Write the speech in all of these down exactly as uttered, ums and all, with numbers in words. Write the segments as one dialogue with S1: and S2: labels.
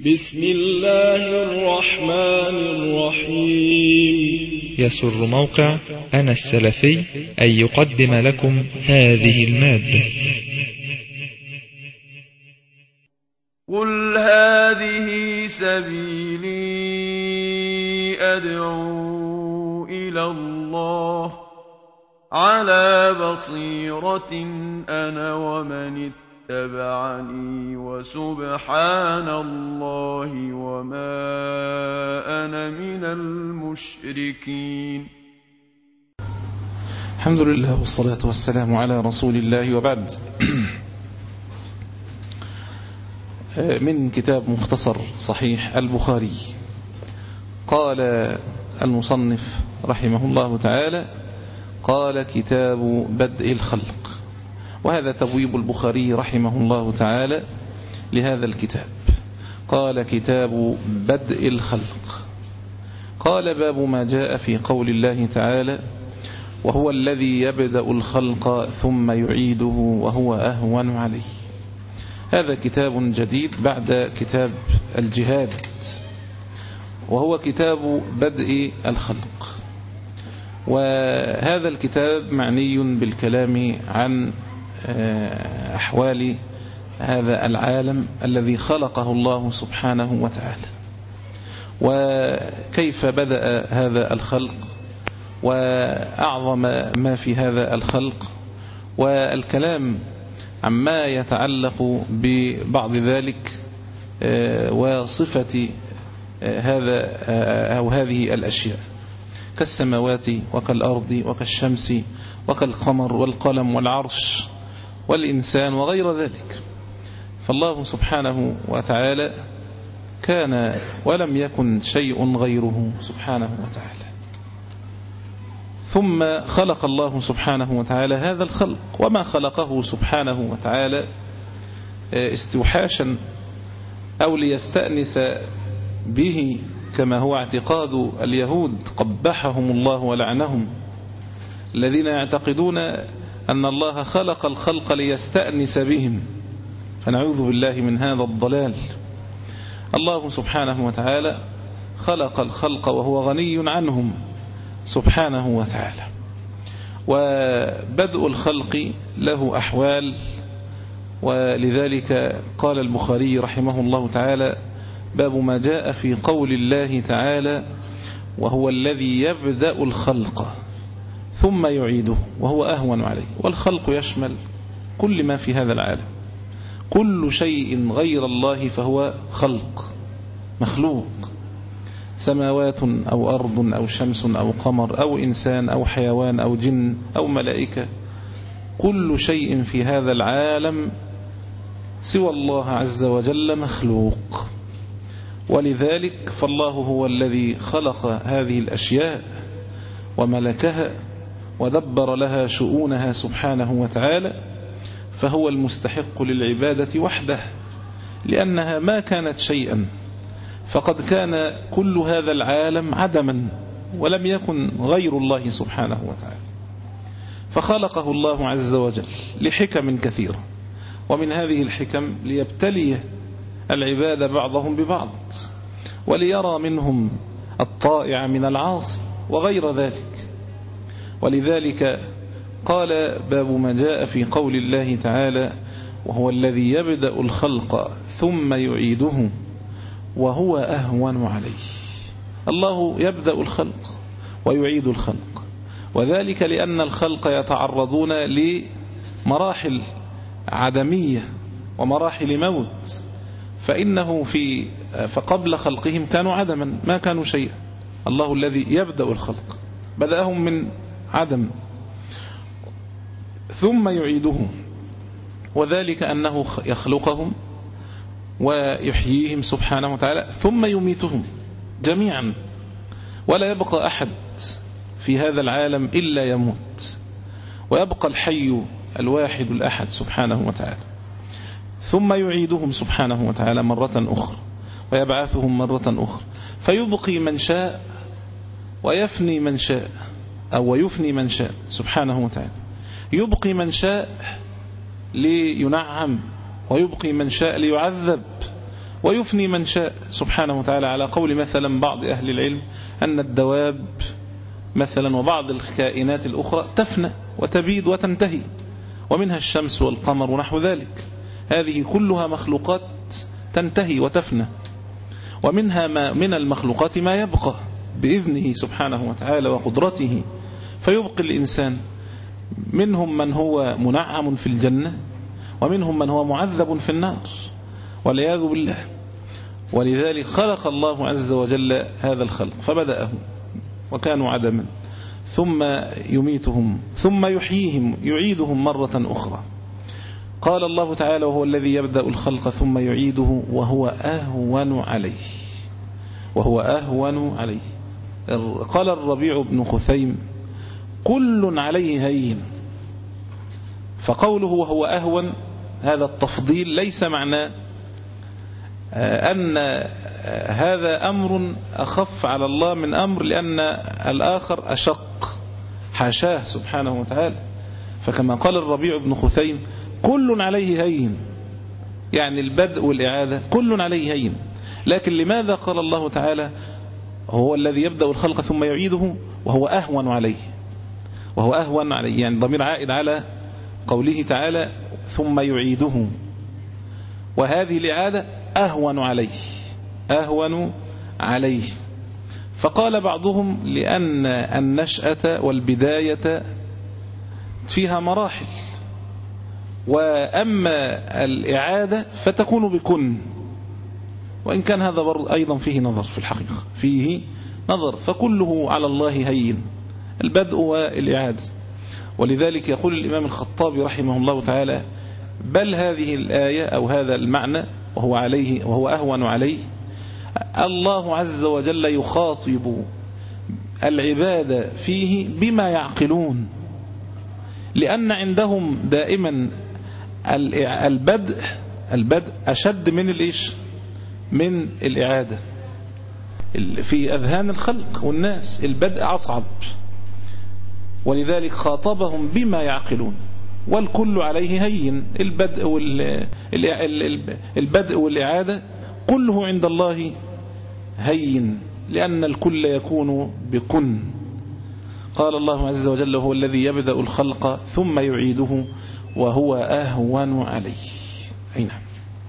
S1: بسم الله الرحمن الرحيم.
S2: يسر موقع أنا السلفي أن يقدم لكم هذه المادة.
S3: قل هذه سبيلي أدعو إلى الله على بصيرة أنا ومن اتبعني وسبحان الله وما أنا من المشركين.
S4: الحمد لله والصلاة والسلام على رسول الله، وبعد. من كتاب مختصر صحيح البخاري. قال المصنف رحمه الله تعالى: قال كتاب بدء الخلق. وهذا تبويب البخاري رحمه الله تعالى لهذا الكتاب. قال كتاب بدء الخلق. قال: باب ما جاء في قول الله تعالى: وهو الذي يبدأ الخلق ثم يعيده وهو أهون عليه. هذا كتاب جديد بعد كتاب الجهاد، وهو كتاب بدء الخلق. وهذا الكتاب معني بالكلام عن أحوال هذا العالم الذي خلقه الله سبحانه وتعالى، وكيف بدأ هذا الخلق، وأعظم ما في هذا الخلق، والكلام عما يتعلق ببعض ذلك وصفة هذا أو هذه الأشياء كالسماوات وكالأرض وكالشمس وكالقمر والقلم والعرش والإنسان وغير ذلك. فالله سبحانه وتعالى كان ولم يكن شيء غيره سبحانه وتعالى، ثم خلق الله سبحانه وتعالى هذا الخلق. وما خلقه سبحانه وتعالى استوحاشا أو ليستأنس به كما هو اعتقاد اليهود قبحهم الله ولعنهم، الذين يعتقدون أن الله خلق الخلق ليستأنس بهم، فنعوذ بالله من هذا الضلال. الله سبحانه وتعالى خلق الخلق وهو غني عنهم سبحانه وتعالى. وبدء الخلق له أحوال، ولذلك قال البخاري رحمه الله تعالى: باب ما جاء في قول الله تعالى: وهو الذي يبدأ الخلق ثم يعيده وهو أهون عليه. والخلق يشمل كل ما في هذا العالم، كل شيء غير الله فهو خلق مخلوق، سماوات أو أرض أو شمس أو قمر أو إنسان أو حيوان أو جن أو ملائكة، كل شيء في هذا العالم سوى الله عز وجل مخلوق. ولذلك فالله هو الذي خلق هذه الأشياء وملكها ودبر لها شؤونها سبحانه وتعالى، فهو المستحق للعبادة وحده، لأنها ما كانت شيئا، فقد كان كل هذا العالم عدما ولم يكن غير الله سبحانه وتعالى. فخلقه الله عز وجل لحكم كثيرة، ومن هذه الحكم ليبتلي العباد بعضهم ببعض، وليرى منهم الطائع من العاصي وغير ذلك. ولذلك قال: باب ما جاء في قول الله تعالى: وهو الذي يبدأ الخلق ثم يعيده وهو أهون عليه. الله يبدأ الخلق ويعيد الخلق، وذلك لأن الخلق يتعرضون لمراحل عدمية ومراحل موت، فإنه في فقبل خلقهم كانوا عدما ما كانوا شيئا. الله الذي يبدأ الخلق بدأهم من عدم ثم يعيدهم، وذلك أنه يخلقهم ويحييهم سبحانه وتعالى ثم يميتهم جميعا، ولا يبقى أحد في هذا العالم إلا يموت، ويبقى الحي الواحد الأحد سبحانه وتعالى. ثم يعيدهم سبحانه وتعالى مرة أخرى ويبعثهم مرة أخرى، فيبقي من شاء ويفني من شاء أو ويفني من شاء سبحانه وتعالى. يبقي من شاء لينعم، ويبقي من شاء ليعذب، ويفني من شاء سبحانه وتعالى، على قول مثلا بعض أهل العلم أن الدواب مثلا وبعض الكائنات الأخرى تفنى وتبيد وتنتهي، ومنها الشمس والقمر ونحو ذلك، هذه كلها مخلوقات تنتهي وتفنى، ومنها ما من المخلوقات ما يبقى بإذنه سبحانه وتعالى وقدرته فيبقي الإنسان. منهم من هو منعم في الجنة، ومنهم من هو معذب في النار والعياذ بالله. ولذلك خلق الله عز وجل هذا الخلق فبدأه وكانوا عدما، ثم يميتهم ثم يحييهم يعيدهم مرة أخرى. قال الله تعالى: وهو الذي يبدأ الخلق ثم يعيده وهو أهون عليه وهو أهون عليه. قال الربيع بن خثيم: كل عليه هين. فقوله وهو أهون هذا التفضيل ليس معناه أن هذا أمر أخف على الله من أمر لأن الآخر أشق، حاشاه سبحانه وتعالى. فكما قال الربيع بن خثيم: كل عليه هين، يعني البدء والإعادة كل عليه هين. لكن لماذا قال الله تعالى هو الذي يبدأ الخلق ثم يعيده وهو أهون عليه؟ وهو أهون عليه يعني ضمير عائد على قوله تعالى ثم يعيده، وهذه الإعادة أهون عليه أهون عليه. فقال بعضهم لأن النشأة والبداية فيها مراحل، وأما الإعادة فتكون بكن، وإن كان هذا أيضا فيه نظر، في الحقيقة فيه نظر، فكله على الله هين، البدء والإعادة. ولذلك يقول الإمام الخطابي رحمه الله تعالى: بل هذه الآية أو هذا المعنى وهو عليه وهو أهون عليه، الله عز وجل يخاطب العباد فيه بما يعقلون، لأن عندهم دائما البدء البدء أشد من الإيش من الإعادة. في أذهان الخلق والناس البدء أصعب، ولذلك خاطبهم بما يعقلون. والكل عليه هين، البدء البدء والإعادة كله عند الله هين، لأن الكل يكون بكن. قال الله عز وجل: هو الذي يبدأ الخلق ثم يعيده وهو أهون عليه. أي نعم.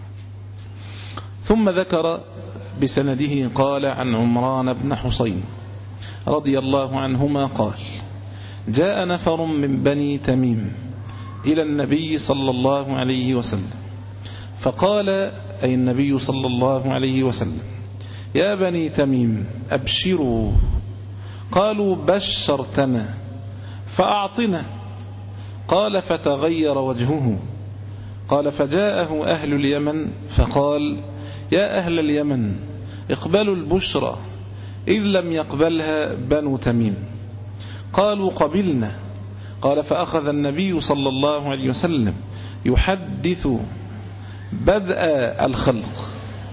S4: ثم ذكر بسنده قال: عن عمران بن حسين رضي الله عنهما قال: جاء نفر من بني تميم إلى النبي صلى الله عليه وسلم فقال، أي النبي صلى الله عليه وسلم: يا بني تميم أبشروا. قالوا: بشرتنا فأعطنا. قال: فتغير وجهه. قال: فجاءه أهل اليمن فقال: يا أهل اليمن اقبلوا البشرى، إذ لم يقبلها بنو تميم. قالوا: قبلنا. قال: فأخذ النبي صلى الله عليه وسلم يحدث بدء الخلق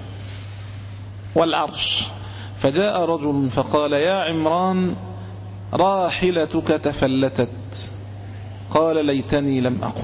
S4: والعرش، فجاء رجل فقال: يا عمران راحلتك تفلتت. قال: ليتني لم أقم.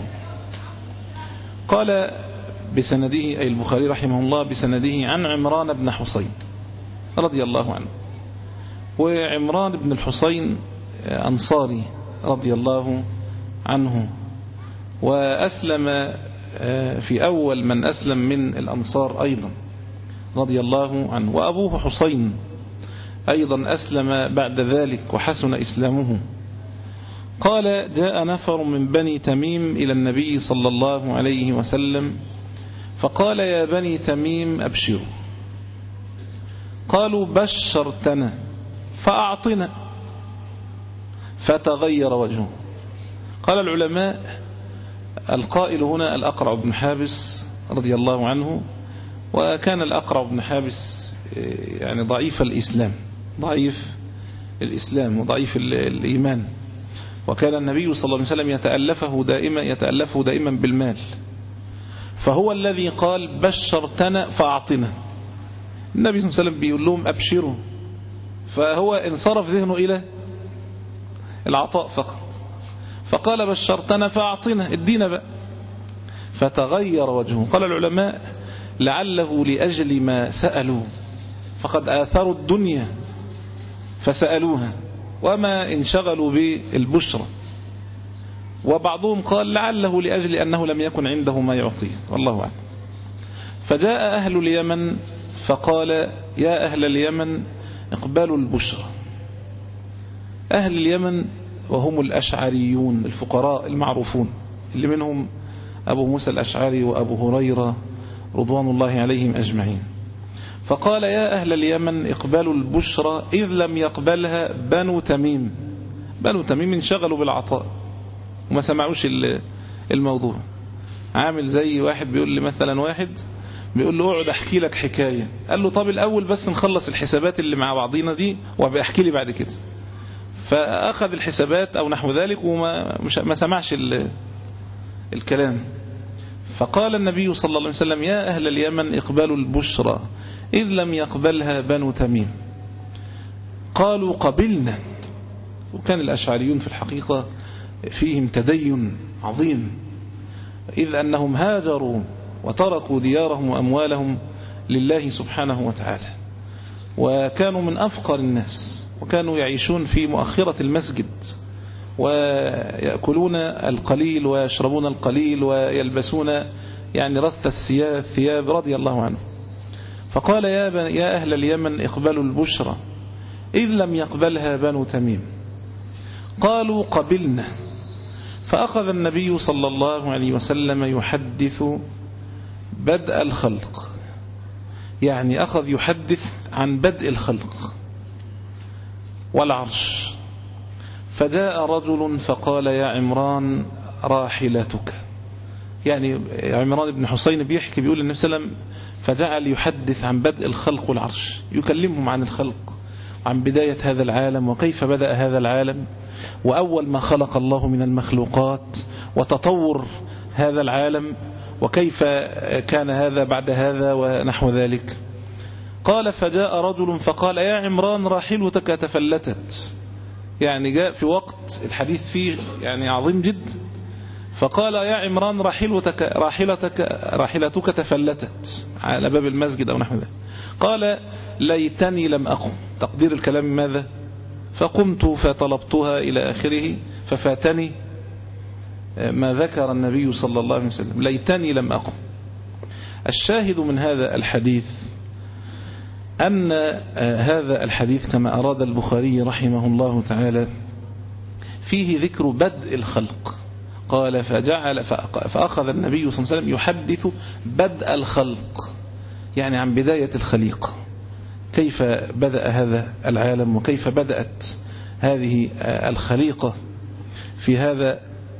S4: قال بسنده أي البخاري رحمه الله بسنده عن عمران بن حسين رضي الله عنه. وعمران بن الحسين أنصاري رضي الله عنه، وأسلم في أول من أسلم من الأنصار أيضا رضي الله عنه. وأبوه حسين أيضا أسلم بعد ذلك وحسن إسلامه. قال: جاء نفر من بني تميم إلى النبي صلى الله عليه وسلم فقال: يا بني تميم أبشروا. قالوا: بشرتنا فأعطنا. فتغير وجهه. قال العلماء: القائل هنا الأقرع بن حابس رضي الله عنه، وكان الأقرع بن حابس يعني ضعيف الإسلام ضعيف الإسلام وضعيف الإيمان، وكان النبي صلى الله عليه وسلم يتألفه دائما يتألفه دائما بالمال، فهو الذي قال: بشرتنا فأعطنا. النبي صلى الله عليه وسلم بيقول لهم أبشروا، فهو انصرف ذهنه إلى العطاء فقط، فقال: بشرتنا فأعطنا، ادينا بقى. فتغير وجهه. قال العلماء: لعله لأجل ما سألوا، فقد آثروا الدنيا فسألوها وما انشغلوا بالبشرى. وبعضهم قال لعله لأجل أنه لم يكن عنده ما يعطيه، والله أعلم. فجاء أهل اليمن فقال يا أهل اليمن اقبلوا البشرى. أهل اليمن وهم الأشعريون الفقراء المعروفون، اللي منهم أبو موسى الأشعري وأبو هريرة رضوان الله عليهم أجمعين. فقال يا أهل اليمن اقبلوا البشرى إذ لم يقبلها بنو تميم. بنو تميم انشغلوا بالعطاء وما سمعوش الموضوع. عامل زي واحد بيقول لي مثلا واحد بيقول له اقعد احكي لك حكاية، قال له طب الأول بس نخلص الحسابات اللي مع بعضينا دي وبيحكي لي بعد كده. فأخذ الحسابات أو نحو ذلك وما مش ما سمعش الكلام. فقال النبي صلى الله عليه وسلم يا أهل اليمن اقبلوا البشرى إذ لم يقبلها بنو تميم. قالوا قبلنا. وكان الأشعريون في الحقيقة فيهم تدين عظيم، إذ أنهم هاجروا وتركوا ديارهم وأموالهم لله سبحانه وتعالى، وكانوا من أفقر الناس، وكانوا يعيشون في مؤخرة المسجد ويأكلون القليل ويشربون القليل ويلبسون يعني رث الثياب رضي الله عنه. فقال يا, يا أهل اليمن اقبلوا البشرى إذ لم يقبلها بنو تميم. قالوا قبلنا. فأخذ النبي صلى الله عليه وسلم يحدث بدء الخلق، يعني أخذ يحدث عن بدء الخلق والعرش. فجاء رجل فقال يا عمران راحلتك، يعني عمران بن حسين بيحكي بيقول النبي صلى الله عليه وسلم فجعل يحدث عن بدء الخلق والعرش، يكلمهم عن الخلق، عن بداية هذا العالم وكيف بدأ هذا العالم، وأول ما خلق الله من المخلوقات، وتطور هذا العالم، وكيف كان هذا بعد هذا ونحو ذلك. قال فجاء رجل فقال يا عمران راحلتك تفلتت، يعني جاء في وقت الحديث فيه يعني عظيم جدا. فقال يا عمران راحلتك راحلتك راحلتك تفلتت على باب المسجد أو نحو ذلك. قال ليتني لم أقم، تقدير الكلام ماذا؟ فقمت فطلبتها إلى آخره ففاتني ما ذكر النبي صلى الله عليه وسلم، ليتني لم أقم. الشاهد من هذا الحديث أن هذا الحديث كما أراد البخاري رحمه الله تعالى فيه ذكر بدء الخلق. قال فجعل فأخذ النبي صلى الله عليه وسلم يحدث بدء الخلق، يعني عن بداية الخليقة، كيف بدأ هذا العالم وكيف بدأت هذه الخليقة في هذا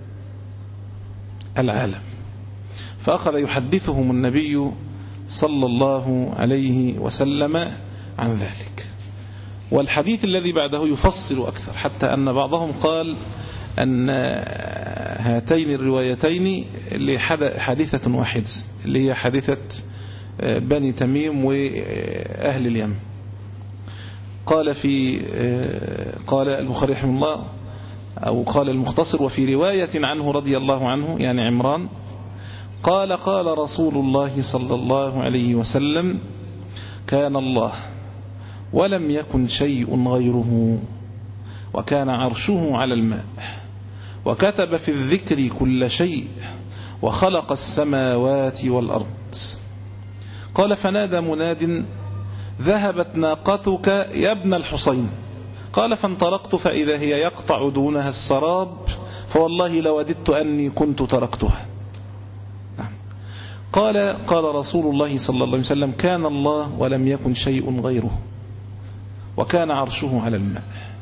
S4: العالم. فأخذ يحدثهم النبي صلى الله عليه وسلم عن ذلك. والحديث الذي بعده يفصل أكثر، حتى أن بعضهم قال أن هاتين الروايتين لحادثة واحدة، اللي هي حادثة بني تميم وأهل اليمن. قال في قال البخاري رحمه الله أو قال المختصر وفي رواية عنه رضي الله عنه يعني عمران قال قال رسول الله صلى الله عليه وسلم كان الله ولم يكن شيء غيره وكان عرشه على الماء وكتب في الذكر كل شيء وخلق السماوات والأرض. قال فنادى مناد ذهبت ناقتك يا ابن الحصين. قال فانطلقت فإذا هي يقطع دونها السراب فوالله لوددت أني كنت تركتها. قال قال رسول الله صلى الله عليه وسلم كان الله ولم يكن شيء غيره وكان عرشه على الماء.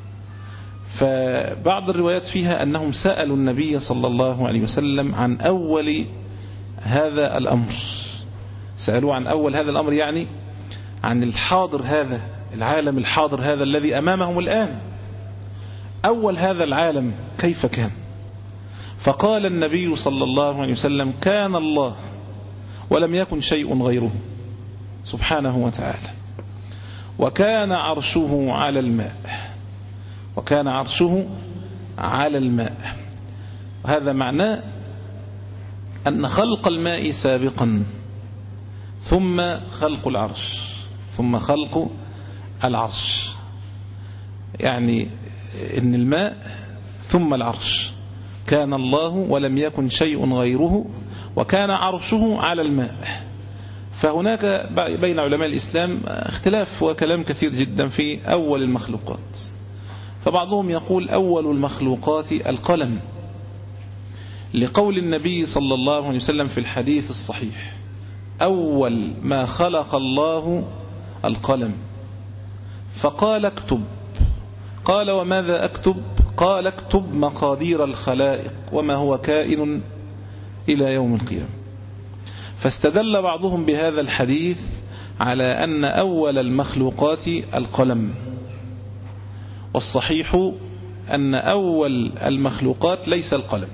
S4: فبعض الروايات فيها أنهم سألوا النبي صلى الله عليه وسلم عن أول هذا الأمر، سألوا عن أول هذا الأمر، يعني عن الحاضر هذا العالم الحاضر هذا الذي أمامهم الآن، أول هذا العالم كيف كان. فقال النبي صلى الله عليه وسلم كان الله ولم يكن شيء غيره سبحانه وتعالى وكان عرشه على الماء وكان عرشه على الماء. هذا معناه أن خلق الماء سابقا ثم خلق العرش ثم خلق العرش، يعني إن الماء ثم العرش، كان الله ولم يكن شيء غيره، وكان عرشه على الماء. فهناك بين علماء الإسلام اختلاف وكلام كثير جدا في أول المخلوقات. فبعضهم يقول أول المخلوقات القلم، لقول النبي صلى الله عليه وسلم في الحديث الصحيح: أول ما خلق الله القلم، فقال اكتب. قال وماذا أكتب؟ قال اكتب مقادير الخلائق وما هو كائن إلى يوم القيامة. فاستدل بعضهم بهذا الحديث على أن أول المخلوقات القلم، والصحيح أن أول المخلوقات ليس القلم،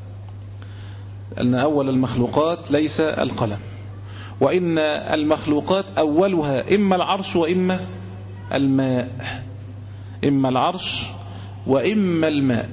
S4: أن أول المخلوقات ليس القلم، وإن المخلوقات أولها إما العرش وإما الماء، إما العرش وإما الماء.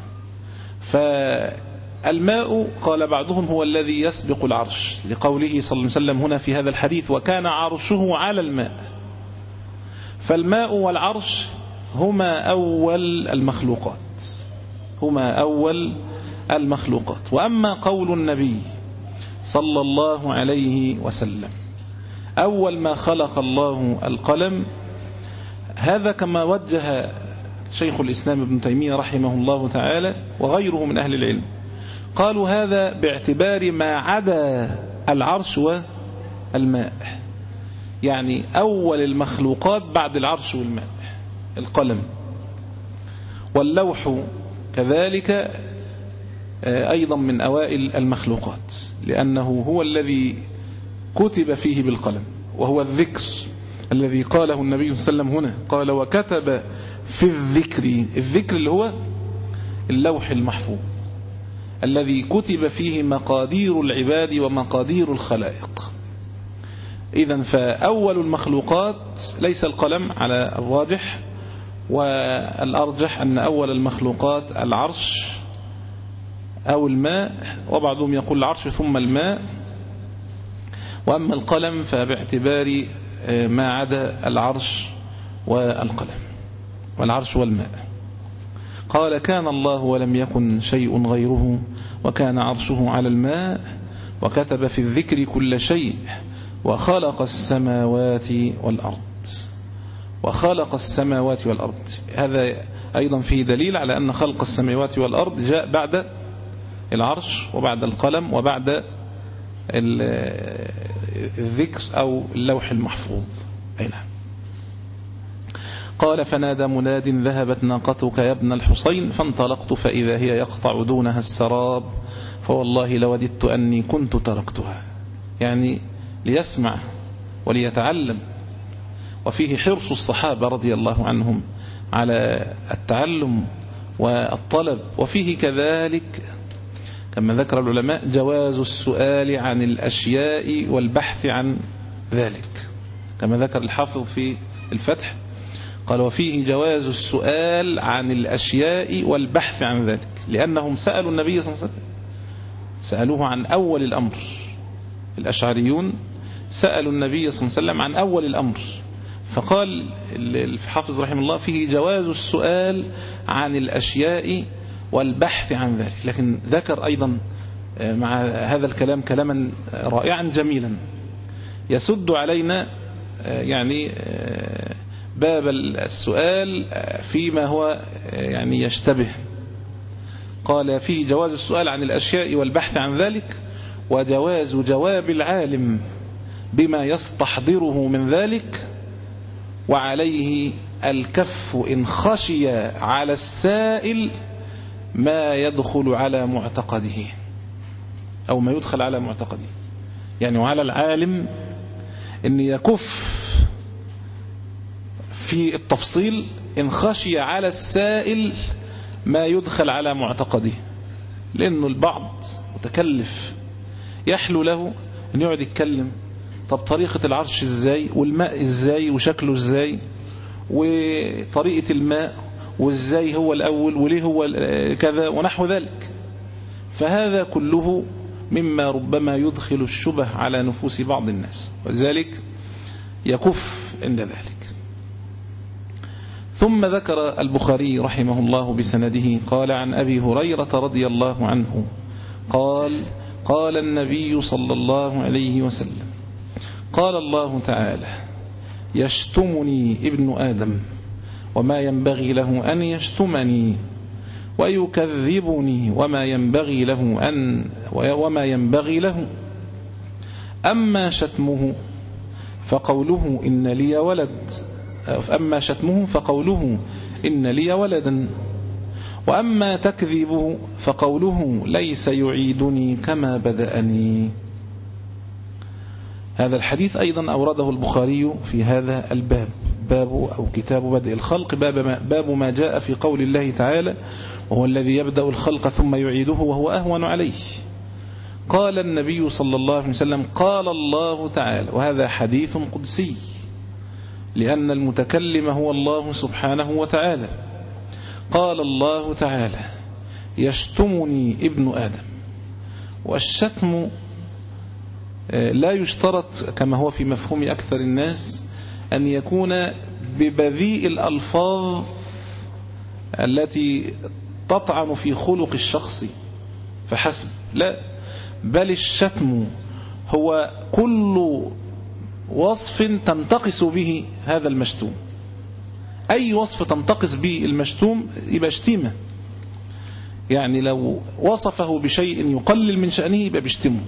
S4: فالماء قال بعضهم هو الذي يسبق العرش، لقوله صلى الله عليه وسلم هنا في هذا الحديث: وكان عرشه على الماء. فالماء والعرش هما أول المخلوقات، هما أول المخلوقات. وأما قول النبي صلى الله عليه وسلم: أول ما خلق الله القلم، هذا كما وجه شيخ الإسلام ابن تيمية رحمه الله تعالى وغيره من أهل العلم، قالوا هذا باعتبار ما عدا العرش والماء، يعني أول المخلوقات بعد العرش والماء القلم. واللوح كذلك أيضا من أوائل المخلوقات، لأنه هو الذي كتب فيه بالقلم، وهو الذكر الذي قاله النبي صلى الله عليه وسلم هنا، قال: وكتب في الذكر. الذكر اللي هو اللوح المحفوظ الذي كتب فيه مقادير العباد ومقادير الخلائق. إذن فأول المخلوقات ليس القلم على الراجح، والأرجح أن أول المخلوقات العرش أو الماء، وبعضهم يقول العرش ثم الماء. وأما القلم فباعتبار ما عدا العرش والقلم والعرش والماء. قال: كان الله ولم يكن شيء غيره، وكان عرشه على الماء، وكتب في الذكر كل شيء، وخلق السماوات والأرض. وخلق السماوات والأرض، هذا أيضا فيه دليل على أن خلق السماوات والأرض جاء بعد العرش وبعد القلم وبعد الذكر أو اللوح المحفوظ. أي نعم. قال: فنادى مناد: ذهبت ناقتك يا ابن الحصين، فانطلقت فإذا هي يقطع دونها السراب، فوالله لوددت أني كنت تركتها. يعني ليسمع وليتعلم، وفيه حرص الصحابة رضي الله عنهم على التعلم والطلب. وفيه كذلك كما ذكر العلماء جواز السؤال عن الأشياء والبحث عن ذلك، كما ذكر الحافظ في الفتح، قال: وفيه جواز السؤال عن الأشياء والبحث عن ذلك، لأنهم سألوا النبي صلى الله عليه وسلم، سألوه عن أول الأمر. الأشعريون سألوا النبي صلى الله عليه وسلم عن أول الأمر، فقال الحافظ رحمه الله: فيه جواز السؤال عن الأشياء والبحث عن ذلك. لكن ذكر أيضا مع هذا الكلام كلاما رائعا جميلا يسد علينا يعني باب السؤال فيما هو يعني يشتبه. قال: فيه جواز السؤال عن الأشياء والبحث عن ذلك، وجواز جواب العالم بما يستحضره من ذلك، وعليه الكف إن خشي على السائل ما يدخل على معتقده أو ما يدخل على معتقده. يعني وعلى العالم أن يكف في التفصيل إن خشي على السائل ما يدخل على معتقده، لأنه البعض متكلف يحلو له أن يقعد يتكلم: طب طريقة العرش إزاي، والماء إزاي، وشكله إزاي، وطريقة الماء، وإزاي هو الأول، وليه هو كذا، ونحو ذلك. فهذا كله مما ربما يدخل الشبه على نفوس بعض الناس، ولذلك يكف عند ذلك. ثم ذكر البخاري رحمه الله بسنده قال عن أبي هريرة رضي الله عنه قال قال النبي صلى الله عليه وسلم قال الله تعالى يشتمني ابن آدم وما ينبغي له أن يشتمني ويكذبني وما ينبغي له أن وما ينبغي له أما شتمه فقوله إن لي ولد أما شتمه فقوله إن لي ولدا وأما تكذيبه فقوله ليس يعيدني كما بدأني. هذا الحديث أيضا أورده البخاري في هذا الباب، باب أو كتاب بدء الخلق، باب ما, باب ما جاء في قول الله تعالى وهو الذي يبدأ الخلق ثم يعيده وهو أهون عليه. قال النبي صلى الله عليه وسلم قال الله تعالى، وهذا حديث قدسي لأن المتكلم هو الله سبحانه وتعالى. قال الله تعالى يشتمني ابن آدم. والشتم لا يشترط كما هو في مفهوم أكثر الناس أن يكون ببذيء الألفاظ التي تطعن في خلق الشخص فحسب، لا، بل الشتم هو كل وصف تنتقص به هذا المشتوم. أي وصف تنتقص به المشتوم يبقى شتيمة. يعني لو وصفه بشيء يقلل من شأنه يبقى بيشتمه.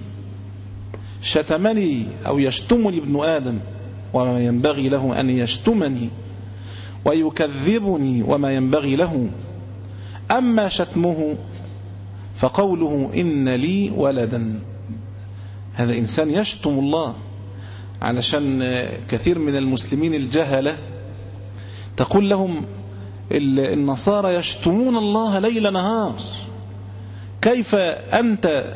S4: شتمني أو يشتمني ابن آدم وما ينبغي له أن يشتمني ويكذبني وما ينبغي له. أما شتمه فقوله إن لي ولدا. هذا إنسان يشتم الله، علشان كثير من المسلمين الجهلة تقول لهم النصارى يشتمون الله ليل نهار، كيف أنت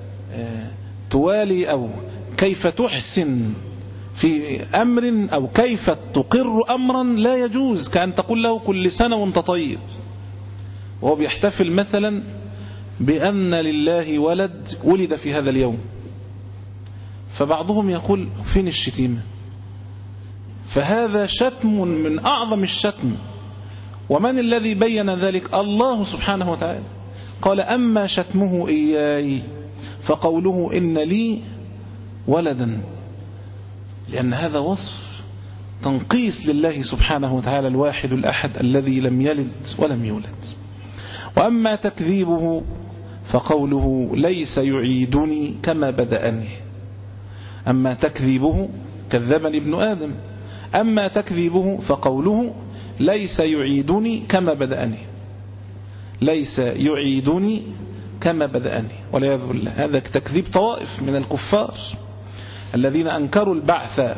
S4: توالي أو كيف تحسن في أمر أو كيف تقر أمرا لا يجوز، كأن تقول له كل سنة وانت طيب، وهو بيحتفل مثلا بأن لله ولد ولد في هذا اليوم. فبعضهم يقول فين الشتيمة؟ فهذا شتم من أعظم الشتم. ومن الذي بين ذلك؟ الله سبحانه وتعالى. قال أما شتمه إياي فقوله إن لي ولدا، لأن هذا وصف تنقيص لله سبحانه وتعالى الواحد الأحد الذي لم يلد ولم يولد. وأما تكذيبه فقوله ليس يعيدني كما بدأني. أما تكذيبه كذبني ابن آدم، أما تكذيبه فقوله ليس يعيدني كما بدأني، ليس يعيدني كما بدأني، والعياذ بالله. هذا تكذيب طوائف من الكفار الذين أنكروا البعث،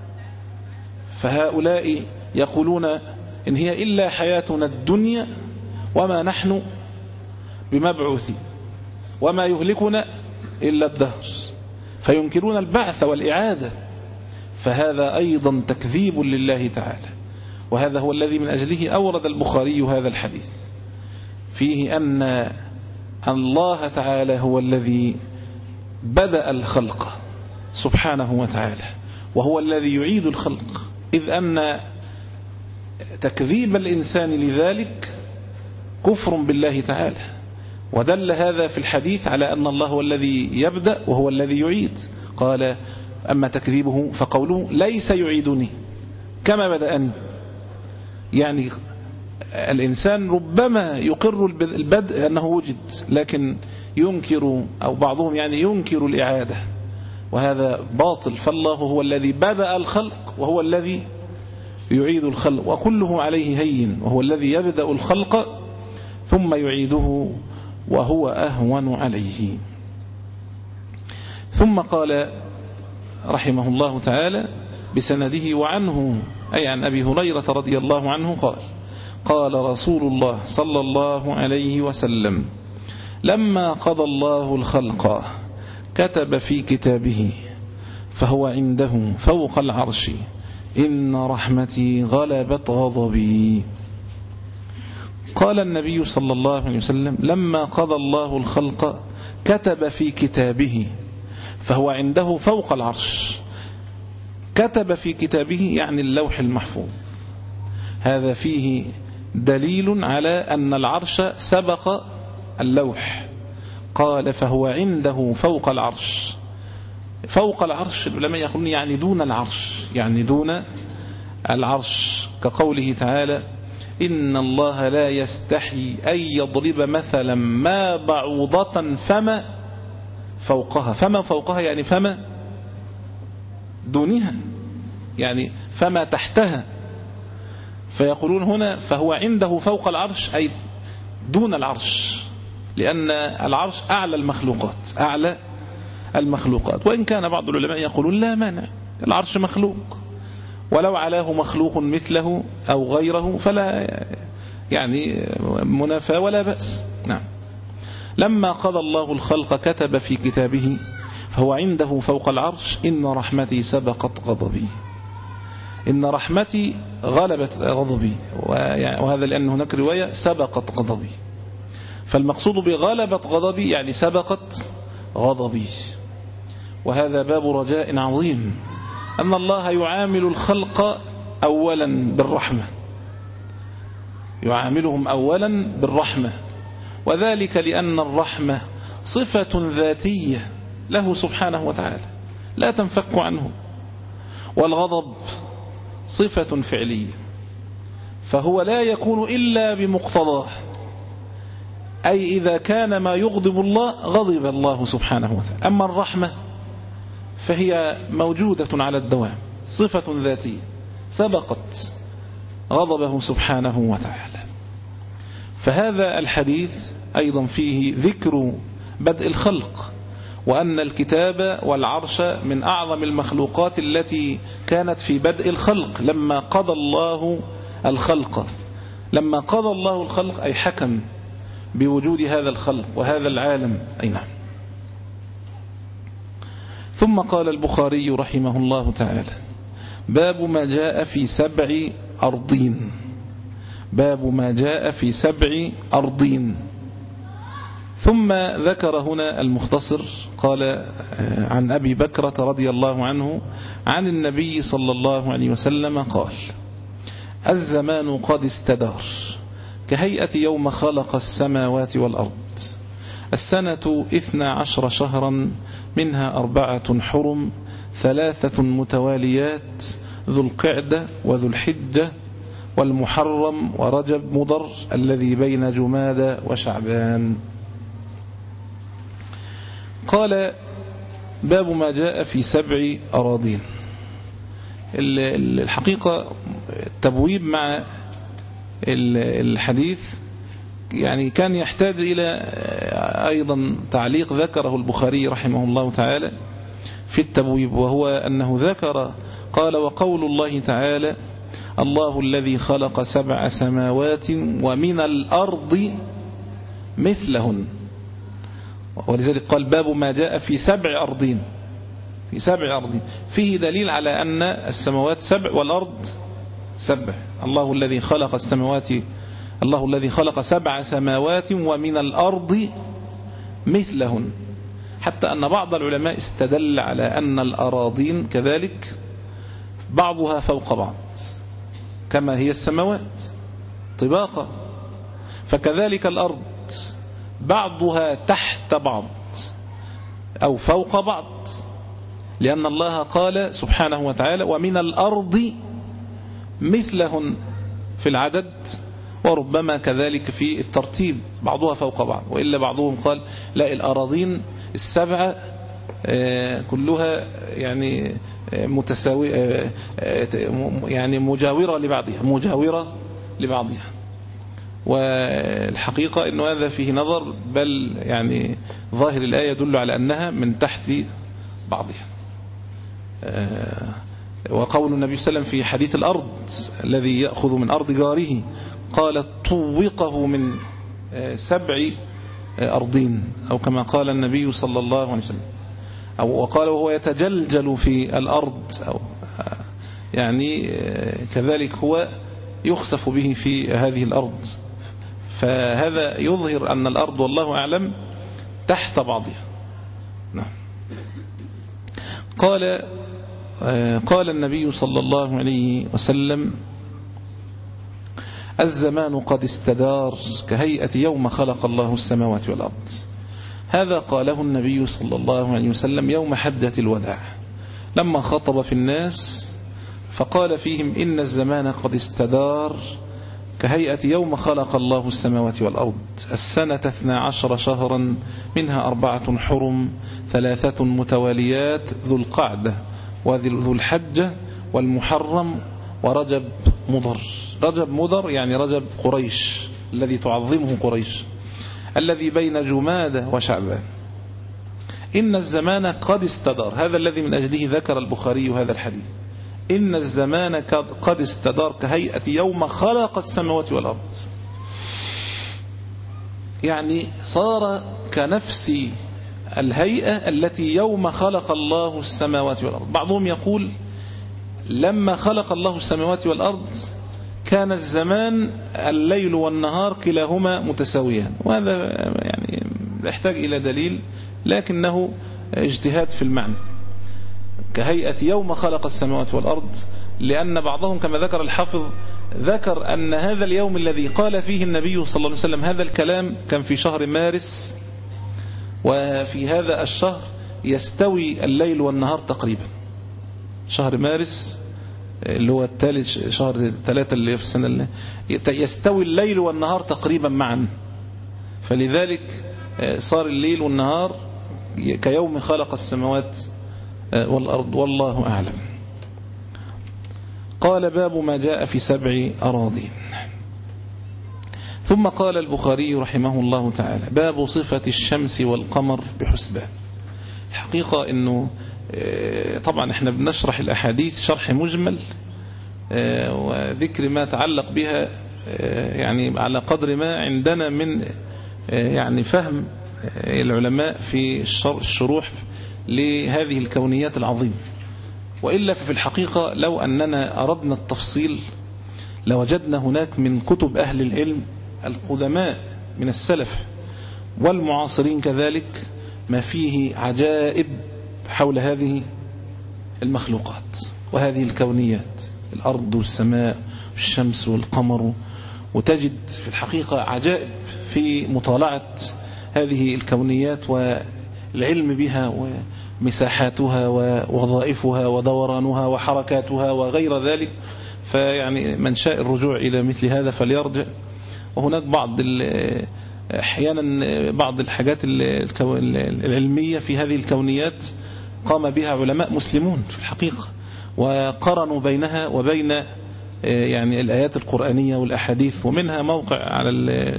S4: فهؤلاء يقولون إن هي إلا حياتنا الدنيا وما نحن بمبعوث وما يهلكنا إلا الدهر، فينكرون البعث والإعادة. فهذا أيضا تكذيب لله تعالى. وهذا هو الذي من أجله أورد البخاري هذا الحديث فيه أن الله تعالى هو الذي بدأ الخلق سبحانه وتعالى، وهو الذي يعيد الخلق، إذ أن تكذيب الإنسان لذلك كفر بالله تعالى. ودل هذا في الحديث على أن الله هو الذي يبدأ وهو الذي يعيد. قال أما تكذيبه فقوله ليس يعيدني كما بدأني. يعني الإنسان ربما يقر البدء أنه وجد، لكن ينكر أو بعضهم يعني ينكر الإعادة، وهذا باطل. فالله هو الذي بدأ الخلق وهو الذي يعيد الخلق، وكله عليه هين، وهو الذي يبدأ الخلق ثم يعيده وهو أهون عليه. ثم قال رحمه الله تعالى بسنده وعنه، أي عن أبي هريرة رضي الله عنه قال قال رسول الله صلى الله عليه وسلم لما قضى الله الخلق كتب في كتابه فهو عنده فوق العرش إن رحمتي غلبت غضبي. قال النبي صلى الله عليه وسلم لما قضى الله الخلق كتب في كتابه فهو عنده فوق العرش. كتب في كتابه يعني اللوح المحفوظ. هذا فيه دليل على أن العرش سبق اللوح. قال فهو عنده فوق العرش. فوق العرش العلماء يقولون يعني دون العرش، يعني دون العرش، كقوله تعالى إن الله لا يستحي أن يضرب مثلا ما بعوضة فما فوقها. فما فوقها يعني فما دونها، يعني فما تحتها. فيقولون هنا فهو عنده فوق العرش أي دون العرش، لأن العرش أعلى المخلوقات، أعلى المخلوقات. وإن كان بعض العلماء يقولون لا مانع، العرش مخلوق، ولو علاه مخلوق مثله أو غيره فلا يعني منافاة ولا بأس. نعم. لما قضى الله الخلق كتب في كتابه فهو عنده فوق العرش إن رحمتي سبقت غضبي. إن رحمتي غلبت غضبي، وهذا لأن هناك رواية سبقت غضبي. فالمقصود بغلبت غضبي يعني سبقت غضبي. وهذا باب رجاء عظيم، أن الله يعامل الخلق أولا بالرحمة، يعاملهم أولا بالرحمة، وذلك لأن الرحمة صفة ذاتية له سبحانه وتعالى لا تنفك عنه، والغضب صفة فعلية فهو لا يكون إلا بمقتضاه، أي إذا كان ما يغضب الله غضب الله سبحانه وتعالى. أما الرحمة فهي موجودة على الدوام، صفة ذاتية سبقت غضبه سبحانه وتعالى. فهذا الحديث أيضا فيه ذكر بدء الخلق، وأن الكتاب والعرش من أعظم المخلوقات التي كانت في بدء الخلق لما قضى الله الخلق. لما قضى الله الخلق أي حكم بوجود هذا الخلق وهذا العالم. أي نعم. ثم قال البخاري رحمه الله تعالى باب ما جاء في سبع أرضين. باب ما جاء في سبع أرضين. ثم ذكر هنا المختصر قال عن أبي بكرة رضي الله عنه عن النبي صلى الله عليه وسلم قال الزمان قد استدار كهيئة يوم خلق السماوات والأرض. السنة اثنا عشر شهرا منها أربعة حرم ثلاثة متواليات ذو القعدة وذو الحجة والمحرم ورجب مضر الذي بين جمادى وشعبان. قال باب ما جاء في سبع أراضين. الحقيقة التبويب مع الحديث يعني كان يحتاج إلى أيضا تعليق ذكره البخاري رحمه الله تعالى في التبويب، وهو أنه ذكر قال وقول الله تعالى الله الذي خلق سبع سماوات ومن الأرض مثلهن. ولذلك قال باب ما جاء في سبع أرضين. في سبع أرضين فيه دليل على أن السماوات سبع والأرض سبع. الله الذي خلق السماوات الله الذي خلق سبع سماوات ومن الأرض مثلهن، حتى أن بعض العلماء استدل على أن الأراضين كذلك بعضها فوق بعض كما هي السماوات طباقا، فكذلك الأرض بعضها تحت بعض أو فوق بعض، لأن الله قال سبحانه وتعالى ومن الأرض مثلهن في العدد، وربما كذلك في الترتيب بعضها فوق بعض. وإلا بعضهم قال لا الأراضين السبعة كلها يعني متساوية يعني مجاورة لبعضها مجاورة لبعضها والحقيقة أنه هذا فيه نظر، بل يعني ظاهر الآية يدل على أنها من تحت بعضها. وقول النبي صلى الله عليه وسلم في حديث الأرض الذي يأخذ من أرض جاره قال طوقه من سبع أرضين، أو كما قال النبي صلى الله عليه وسلم، أو وقال وهو يتجلجل في الأرض، أو يعني كذلك هو يخسف به في هذه الأرض. فهذا يظهر أن الأرض والله أعلم تحت بعضها. نعم. قال قال النبي صلى الله عليه وسلم الزمان قد استدار كهيئة يوم خلق الله السماوات والأرض. هذا قاله النبي صلى الله عليه وسلم يوم حجة الوداع لما خطب في الناس فقال فيهم إن الزمان قد استدار كهيئة يوم خلق الله السماوات والأرض السنة اثنا عشر شهرا منها أربعة حرم ثلاثة متواليات ذو القعدة وذو الحجة والمحرم ورجب مضر. رجب مضر يعني رجب قريش الذي تعظمه قريش الذي بين جمادة وشعبان. إن الزمان قد استدار، هذا الذي من أجله ذكر البخاري هذا الحديث. إن الزمان قد استدار كهيئة يوم خلق السماوات والأرض، يعني صار كنفس الهيئة التي يوم خلق الله السماوات والأرض. بعضهم يقول لما خلق الله السماوات والأرض كان الزمان الليل والنهار كلاهما متساويان، وهذا يعني يحتاج إلى دليل لكنه اجتهاد في المعنى. كهيئة يوم خلق السماوات والأرض، لأن بعضهم كما ذكر الحافظ ذكر أن هذا اليوم الذي قال فيه النبي صلى الله عليه وسلم هذا الكلام كان في شهر مارس، وفي هذا الشهر يستوي الليل والنهار تقريبا. شهر مارس اللي هو الثالث شهر ثلاثة اللي في السنة اللي يستوي الليل والنهار تقريبا معا، فلذلك صار الليل والنهار كيوم خلق السماوات والأرض والله أعلم. قال باب ما جاء في سبع أراضين. ثم قال البخاري رحمه الله تعالى باب صفة الشمس والقمر بحسبان. الحقيقة أنه طبعا احنا بنشرح الأحاديث شرح مجمل وذكر ما تعلق بها يعني على قدر ما عندنا من يعني فهم العلماء في الشروح لهذه الكونيات العظيمة. وإلا في الحقيقة لو أننا أردنا التفصيل لوجدنا هناك من كتب أهل العلم القدماء من السلف والمعاصرين كذلك ما فيه عجائب حول هذه المخلوقات وهذه الكونيات، الأرض والسماء والشمس والقمر، وتجد في الحقيقة عجائب في مطالعة هذه الكونيات والعلم بها ومساحاتها ووظائفها ودورانها وحركاتها وغير ذلك. فيعني من شاء الرجوع إلى مثل هذا فليرجع. وهناك بعض أحيانا بعض الحاجات العلمية في هذه الكونيات قام بها علماء مسلمون في الحقيقة، وقرنوا بينها وبين يعني الآيات القرآنية والأحاديث. ومنها موقع على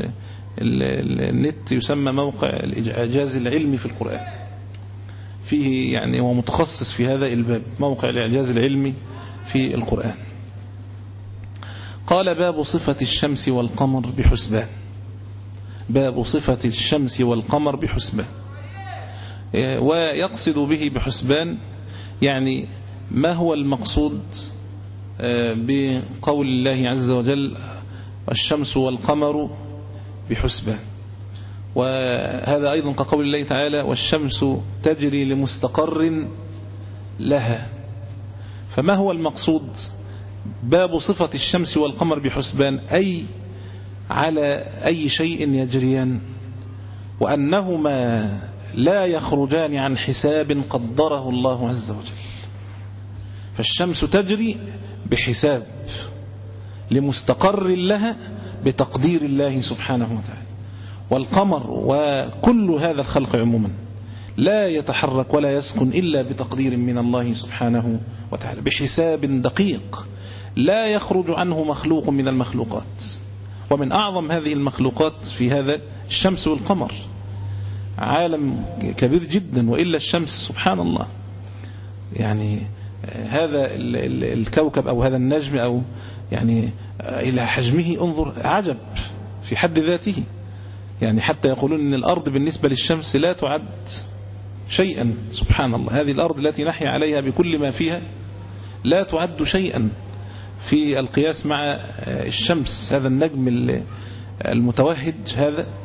S4: النت يسمى موقع الإعجاز العلمي في القرآن، فيه يعني هو متخصص في هذا الباب، موقع الإعجاز العلمي في القرآن. قال باب صفة الشمس والقمر بحسبان. باب صفة الشمس والقمر بحسبان، ويقصد به بحسبان يعني ما هو المقصود بقول الله عز وجل الشمس والقمر بحسبان. وهذا أيضا كقول الله تعالى والشمس تجري لمستقر لها. فما هو المقصود؟ باب صفة الشمس والقمر بحسبان أي على أي شيء يجريان، وأنهما لا يخرجان عن حساب قدره الله عز وجل. فالشمس تجري بحساب لمستقر لها بتقدير الله سبحانه وتعالى، والقمر وكل هذا الخلق عموما لا يتحرك ولا يسكن إلا بتقدير من الله سبحانه وتعالى بحساب دقيق لا يخرج عنه مخلوق من المخلوقات. ومن أعظم هذه المخلوقات في هذا الشمس والقمر، عالم كبير جدا. وإلا الشمس سبحان الله يعني هذا الكوكب أو هذا النجم أو يعني إلى حجمه انظر عجب في حد ذاته. يعني حتى يقولون أن الأرض بالنسبة للشمس لا تعد شيئا. سبحان الله، هذه الأرض التي نحيا عليها بكل ما فيها لا تعد شيئا في القياس مع الشمس، هذا النجم المتوهج هذا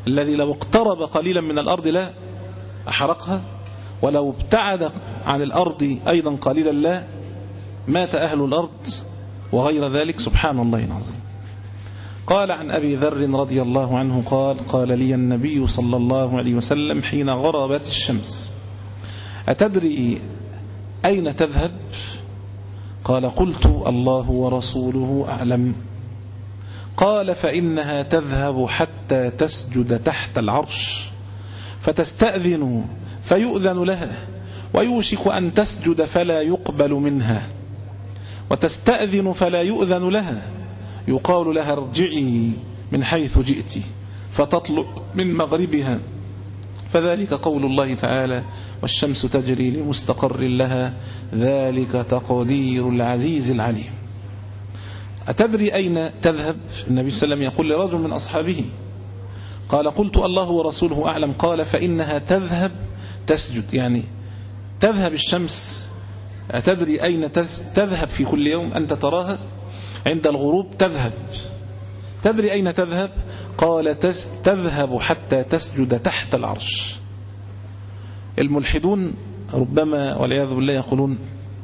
S4: الذي لو اقترب قليلا من الأرض لا أحرقها، ولو ابتعد عن الأرض أيضا قليلا لا مات أهل الأرض، وغير ذلك. سبحان الله العظيم. قال عن أبي ذر رضي الله عنه قال قال لي النبي صلى الله عليه وسلم حين غربت الشمس أتدري أين تذهب؟ قال قلت الله ورسوله أعلم. قال فإنها تذهب حتى تسجد تحت العرش فتستأذن فيؤذن لها، ويوشك أن تسجد فلا يقبل منها، وتستأذن فلا يؤذن لها، يقال لها ارجعي من حيث جئت، فتطلع من مغربها، فذلك قول الله تعالى والشمس تجري لمستقر لها ذلك تقدير العزيز العليم. أتدري أين تذهب؟ النبي صلى الله عليه وسلم يقول لرجل من أصحابه. قال قلت الله ورسوله أعلم. قال فإنها تذهب تسجد، يعني تذهب الشمس. أتدري أين تذهب في كل يوم أنت تراها؟ عند الغروب تذهب. تدري أين تذهب؟ قال تذهب حتى تسجد تحت العرش. الملحدون ربما والعياذ بالله يقولون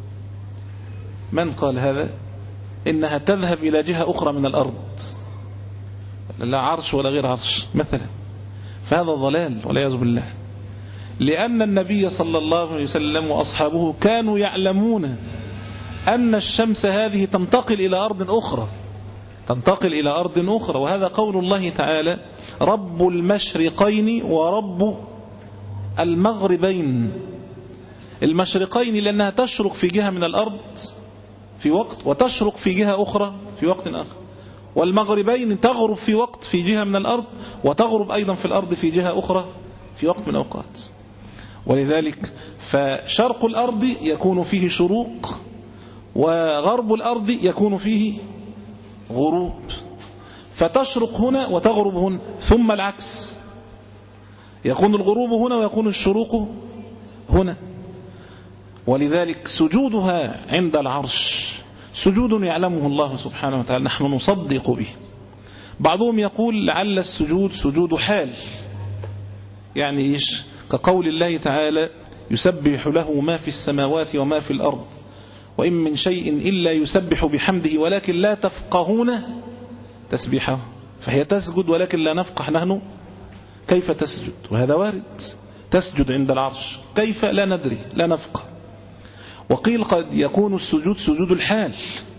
S4: من قال هذا؟ إنها تذهب إلى جهة أخرى من الأرض، لا عرش ولا غير عرش مثلا، فهذا ضلال والعياذ بالله. لأن النبي صلى الله عليه وسلم وأصحابه كانوا يعلمون أن الشمس هذه تنتقل إلى أرض أخرى، تنتقل إلى أرض أخرى. وهذا قول الله تعالى رب المشرقين ورب المغربين. المشرقين لأنها تشرق في جهة من الأرض في وقت، وتشرق في جهة أخرى في وقت آخر. والمغربين تغرب في وقت في جهة من الأرض، وتغرب أيضا في الأرض في جهة أخرى في وقت من الأوقات. ولذلك فشرق الأرض يكون فيه شروق، وغرب الأرض يكون فيه غروب، فتشرق هنا وتغرب هنا، ثم العكس، يكون الغروب هنا ويكون الشروق هنا. ولذلك سجودها عند العرش سجود يعلمه الله سبحانه وتعالى، نحن نصدق به. بعضهم يقول لعل السجود سجود حال، يعني إيش؟ كقول الله تعالى يسبح له ما في السماوات وما في الأرض وإن من شيء إلا يسبح بحمده ولكن لا تفقهون تسبيحه، فهي تسجد ولكن لا نفقه نحن كيف تسجد، وهذا وارد. تسجد عند العرش كيف لا ندري، لا نفقه. وقيل قد يكون السجود سجود الحال،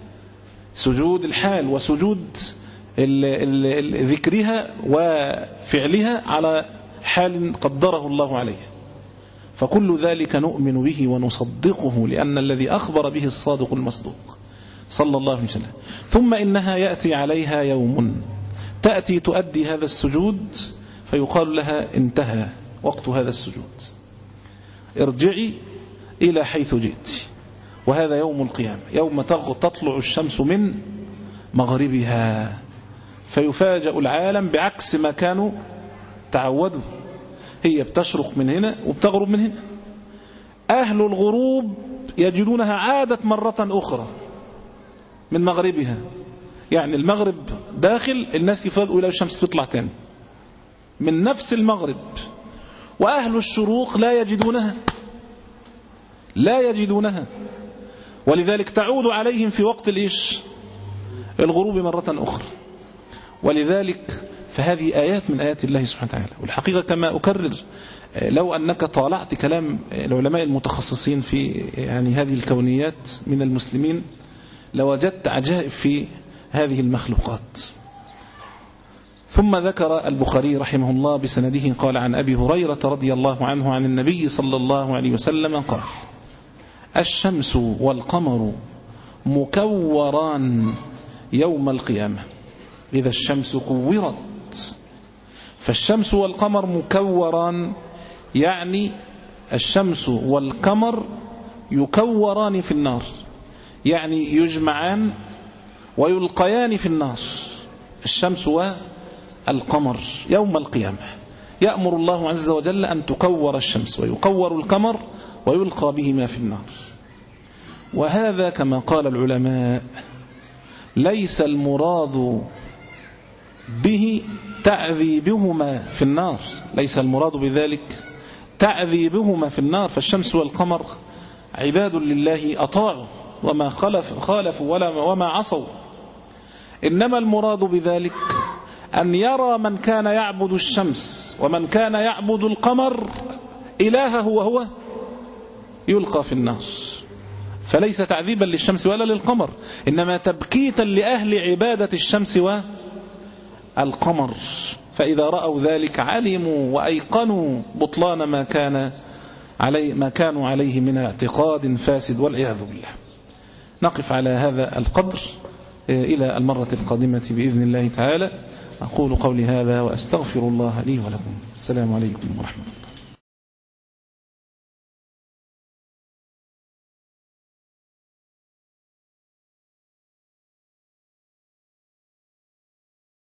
S4: سجود الحال وسجود ال ال ال ذكرها وفعلها على حال قدره الله عليه. فكل ذلك نؤمن به ونصدقه، لأن الذي أخبر به الصادق المصدوق صلى الله عليه وسلم. ثم إنها يأتي عليها يوم تأتي تؤدي هذا السجود فيقال لها انتهى وقت هذا السجود، ارجعي إلى حيث جئت. وهذا يوم القيامة، يوم تطلع الشمس من مغربها، فيفاجأ العالم بعكس ما كانوا تعودوا. هي بتشرق من هنا وبتغرب من هنا. أهل الغروب يجدونها عادت مرة أخرى من مغربها، يعني المغرب داخل، الناس يفاجئوا إلى الشمس تطلع تاني من نفس المغرب. وأهل الشروق لا يجدونها، لا يجدونها، ولذلك تعود عليهم في وقت الإيش؟ الغروب مرة أخرى. ولذلك فهذه آيات من آيات الله سبحانه وتعالى. والحقيقة كما أكرر، لو أنك طالعت كلام العلماء المتخصصين في يعني هذه الكونيات من المسلمين لوجدت عجائب في هذه المخلوقات. ثم ذكر البخاري رحمه الله بسنده قال عن أبي هريرة رضي الله عنه عن النبي صلى الله عليه وسلم قال الشمس والقمر مكوران يوم القيامة. إذا الشمس كورت، فالشمس والقمر مكوران، يعني الشمس والقمر يكوران في النار، يعني يجمعان ويلقيان في النار، الشمس والقمر يوم القيامة. يأمر الله عز وجل أن تكور الشمس ويكور القمر ويلقى بهما في النار. وهذا كما قال العلماء ليس المراد به تعذيبهما في النار، ليس المراد بذلك تعذيبهما في النار، فالشمس والقمر عباد لله أطاعوا وما خالف خالفوا ولا وما عصوا، إنما المراد بذلك أن يرى من كان يعبد الشمس ومن كان يعبد القمر إلهه وهو يلقى في النار، فليس تعذيبا للشمس ولا للقمر، إنما تبكيتا لأهل عبادة الشمس والقمر، فإذا رأوا ذلك علموا وأيقنوا بطلان ما كان عليه ما كانوا عليه من اعتقاد فاسد والعياذ بالله. نقف على هذا القدر إلى المرة القادمة بإذن الله تعالى. أقول قولي هذا وأستغفر الله لي ولكم. السلام عليكم ورحمة الله.